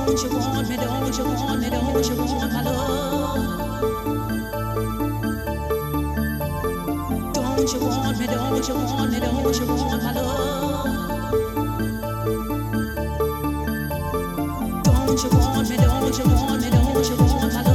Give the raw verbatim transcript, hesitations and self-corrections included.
Don't you want me, don't you want me, don't you want my love? Don't you want me, don't you want me, don't you want my love? Don't you want me, don't you want me, don't you want my love?